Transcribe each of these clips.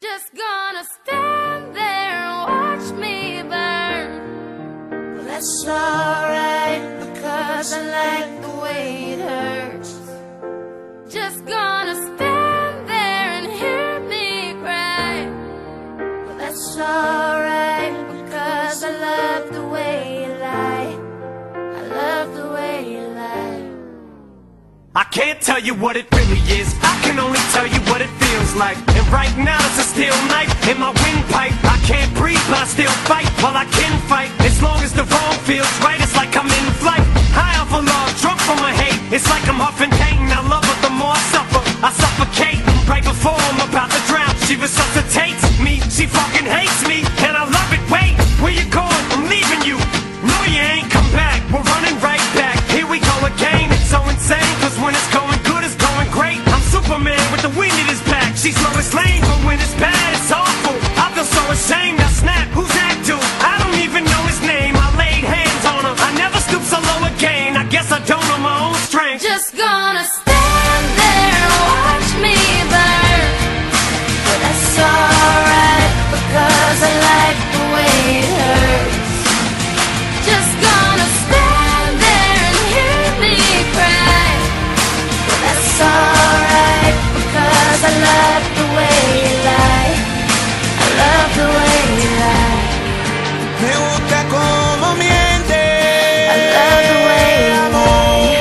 Just gonna stand there and watch me burn. Well, that's alright, because I like the way it hurts. Just gonna stand there and hear me cry. Well, that's alright, because I love the way you lie. I love the way you lie. I can't tell you what it really is, I can only tell you what it feels like. And right now it's a steel knife in my windpipe. I can't breathe but I still fight while I can fight. As long as the wrong feels right, it's like I'm in flight. High off of love, drunk from my hate. It's like I'm huffing pain, I love her the more I suffer. I suffocate, right before I'm about to drown. She resuscitates me, she fucking hates me, and I love it. Wait, where you going? I'm leaving you. No you ain't, come back, we're running right back. Here we go again, it's so insane. Cause when it's going good, it's going great. I'm Superman with the wind in his back. She's Lois Lane, but when it's bad, it's awful. I feel so ashamed, I snap, who's that dude? I don't even know his name, I laid hands on him. I never stoop so low again, I guess I don't know my own strength. Just gonna stand there and watch me burn. But that's alright, because I like the way it hurts. Just gonna stand there and hear me cry. But that's alright, because I love the way you lie. I love the way you lie. Me gusta como miente. I love the way you lie.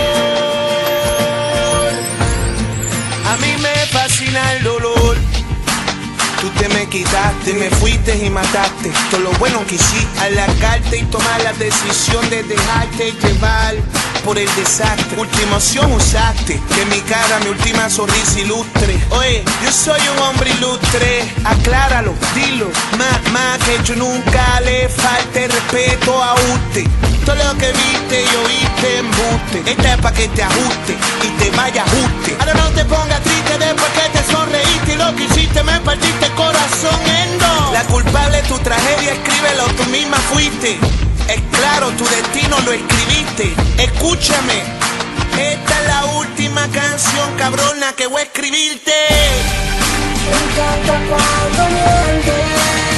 A mí me fascina el dolor. Tú te me quitaste, me fuiste y mataste. Todo lo bueno que hiciste, alargarte y tomar la decisión de dejarte llevar por el desastre. Última opción usaste, que mi cara, mi última sonrisa ilustre. Oye, yo soy un hombre ilustre, acláralo, dilo. Más que yo nunca le falte respeto a usted. Todo lo que viste y oíste embuste. Esta es pa' que te ajuste y te vaya ajuste. Ahora no te pongas triste después que te sonreíste y lo que hiciste me partiste el corazón en dos. La culpable es tu tragedia, escríbelo, tú misma fuiste. Es claro, tu destino lo escribiste. Escúchame, esta es la última canción cabrona que voy a escribirte. Me encanta cuando mientes,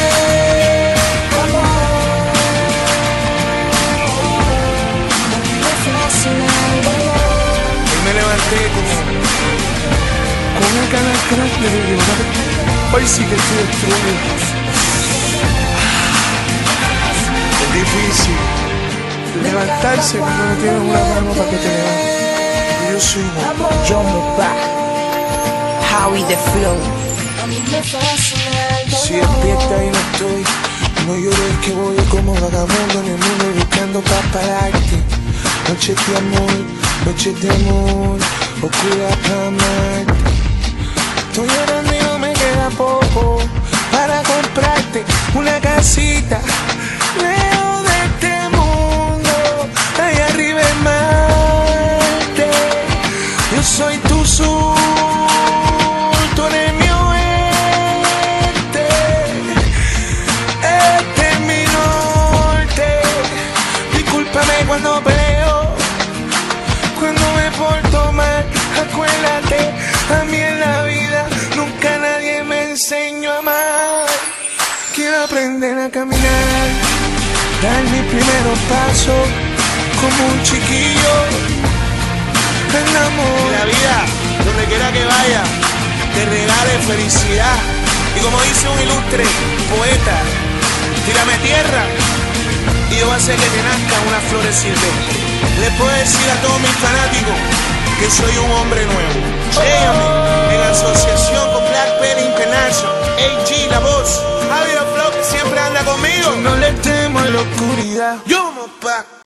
amor. Me fascina el dolor. Hoy me levanté con una ganas grande de llorar. Hoy sí que estoy destruido. Es difícil levantarse cuando no tienes una mano para que te levantes. Y yo soy John Back, Howie the Flow. Si despierta y no estoy, no llores que voy como vagabundo en el mundo buscando pa' pararte. Noches de amor, oscuras pa' amarte. Estoy llorando y no me queda poco para comprarte una casita lejos de este mundo, allá arriba en Marte. Yo soy tu sur, tú eres mi oeste, este es mi norte. Discúlpame cuando peleo, cuando me porto mal, acuérdate, a mí en la vida nunca nadie me enseñó a amar. Quiero aprender a caminar, dar mis primeros pasos como un chiquillo. El amor, la vida, donde quiera que vaya, te regale felicidad. Y como dice un ilustre poeta, tírame tierra y yo voy a hacer que te nazcan unas flores silvestres. Les puedo decir a todos mis fanáticos que soy un hombre nuevo. Llévame en asociación con Black Penny International. AG, la voz, Javier Flow, que siempre anda conmigo. No le temo a la oscuridad. Yo, pa'